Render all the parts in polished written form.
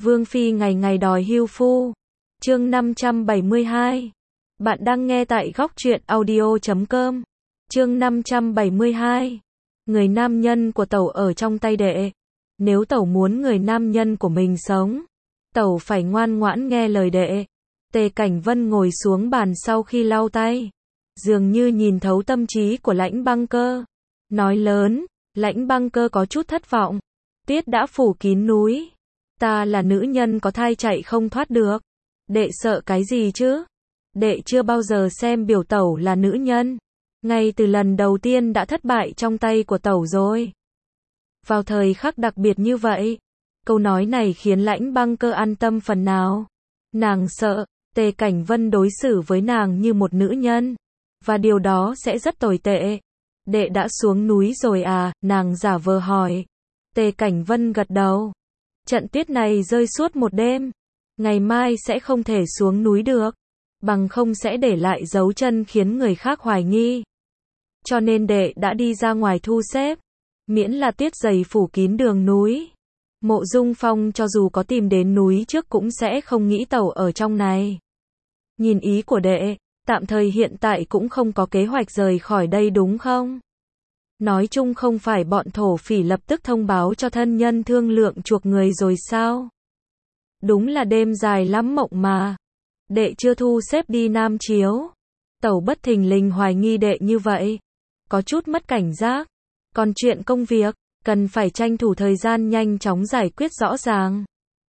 Vương Phi ngày ngày đòi hưu phu. Chương 572. Bạn đang nghe tại góc truyện audio.com. Chương 572. Người nam nhân của Tẩu ở trong tay đệ. Nếu Tẩu muốn người nam nhân của mình sống, Tẩu phải ngoan ngoãn nghe lời đệ. Tề Cảnh Vân ngồi xuống bàn sau khi lau tay, dường như nhìn thấu tâm trí của Lãnh Băng Cơ. Nói lớn, Lãnh Băng Cơ có chút thất vọng. Tiết đã phủ kín núi. Ta là nữ nhân có thai chạy không thoát được. Đệ sợ cái gì chứ? Đệ chưa bao giờ xem biểu Tẩu là nữ nhân. Ngay từ lần đầu tiên đã thất bại trong tay của Tẩu rồi. Vào thời khắc đặc biệt như vậy, câu nói này khiến Lãnh Băng Cơ an tâm phần nào. Nàng sợ, Tề Cảnh Vân đối xử với nàng như một nữ nhân. Và điều đó sẽ rất tồi tệ. Đệ đã xuống núi rồi à? Nàng giả vờ hỏi. Tề Cảnh Vân gật đầu. Trận tuyết này rơi suốt một đêm. Ngày mai sẽ không thể xuống núi được. Bằng không sẽ để lại dấu chân khiến người khác hoài nghi. Cho nên đệ đã đi ra ngoài thu xếp. Miễn là tuyết dày phủ kín đường núi. Mộ Dung Phong cho dù có tìm đến núi trước cũng sẽ không nghĩ Tẩu ở trong này. Nhìn ý của đệ, tạm thời hiện tại cũng không có kế hoạch rời khỏi đây đúng không? Nói chung không phải bọn thổ phỉ lập tức thông báo cho thân nhân thương lượng chuộc người rồi sao? Đúng là đêm dài lắm mộng mà. Đệ chưa thu xếp đi Nam Chiếu. Tẩu bất thình lình hoài nghi đệ như vậy. Có chút mất cảnh giác. Còn chuyện công việc, cần phải tranh thủ thời gian nhanh chóng giải quyết rõ ràng.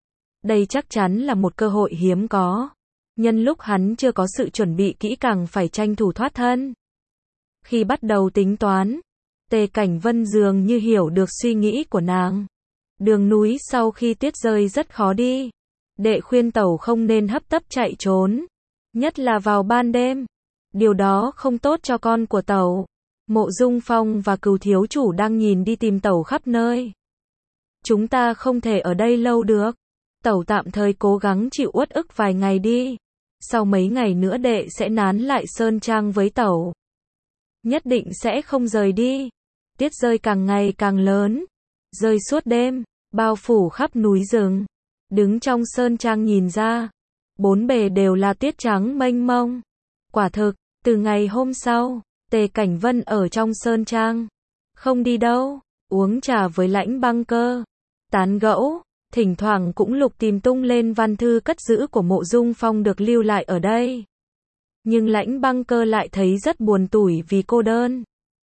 Đây chắc chắn là một cơ hội hiếm có. Nhân lúc hắn chưa có sự chuẩn bị kỹ càng phải tranh thủ thoát thân. Khi bắt đầu tính toán, Tề Cảnh Vân dường như hiểu được suy nghĩ của nàng. Đường núi sau khi tuyết rơi rất khó đi. Đệ khuyên Tẩu không nên hấp tấp chạy trốn. Nhất là vào ban đêm. Điều đó không tốt cho con của Tẩu. Mộ Dung Phong và Cửu thiếu chủ đang nhìn đi tìm Tẩu khắp nơi. Chúng ta không thể ở đây lâu được. Tẩu tạm thời cố gắng chịu uất ức vài ngày đi. Sau mấy ngày nữa đệ sẽ nán lại Sơn Trang với Tẩu. Nhất định sẽ không rời đi. Tuyết rơi càng ngày càng lớn. Rơi suốt đêm, bao phủ khắp núi rừng. Đứng trong Sơn Trang nhìn ra, bốn bề đều là tuyết trắng mênh mông. Quả thực, từ ngày hôm sau, Tề Cảnh Vân ở trong Sơn Trang. Không đi đâu, uống trà với Lãnh Băng Cơ. Tán gẫu, thỉnh thoảng cũng lục tìm tung lên văn thư cất giữ của Mộ Dung Phong được lưu lại ở đây. Nhưng Lãnh Băng Cơ lại thấy rất buồn tủi vì cô đơn.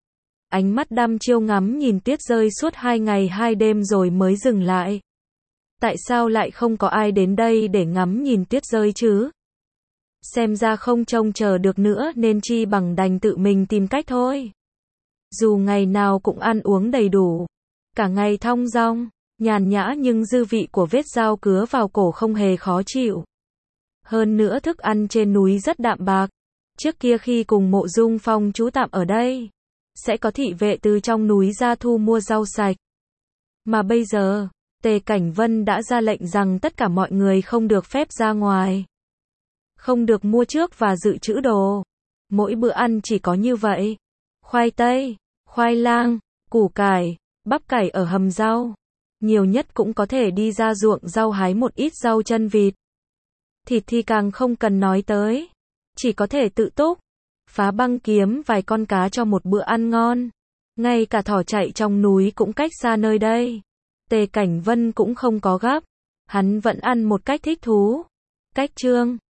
Ánh mắt đăm chiêu ngắm nhìn tuyết rơi suốt 2 ngày 2 đêm rồi mới dừng lại. Tại sao lại không có ai đến đây để ngắm nhìn tuyết rơi chứ? Xem ra không trông chờ được nữa nên chi bằng đành tự mình tìm cách thôi. Dù ngày nào cũng ăn uống đầy đủ, cả ngày thong dong, nhàn nhã nhưng dư vị của vết dao cứa vào cổ không hề khó chịu. Hơn nữa thức ăn trên núi rất đạm bạc. Trước kia khi cùng Mộ Dung Phong trú tạm ở đây, sẽ có thị vệ từ trong núi ra thu mua rau sạch. Mà bây giờ, Tề Cảnh Vân đã ra lệnh rằng tất cả mọi người không được phép ra ngoài. Không được mua trước và dự trữ đồ. Mỗi bữa ăn chỉ có như vậy. Khoai tây, khoai lang, củ cải, bắp cải ở hầm rau. Nhiều nhất cũng có thể đi ra ruộng rau hái một ít rau chân vịt. Thịt thì càng không cần nói tới. Chỉ có thể tự túc. Phá băng kiếm vài con cá cho một bữa ăn ngon. Ngay cả thỏ chạy trong núi cũng cách xa nơi đây. Tề Cảnh Vân cũng không có gấp. Hắn vẫn ăn một cách thích thú. Cách chương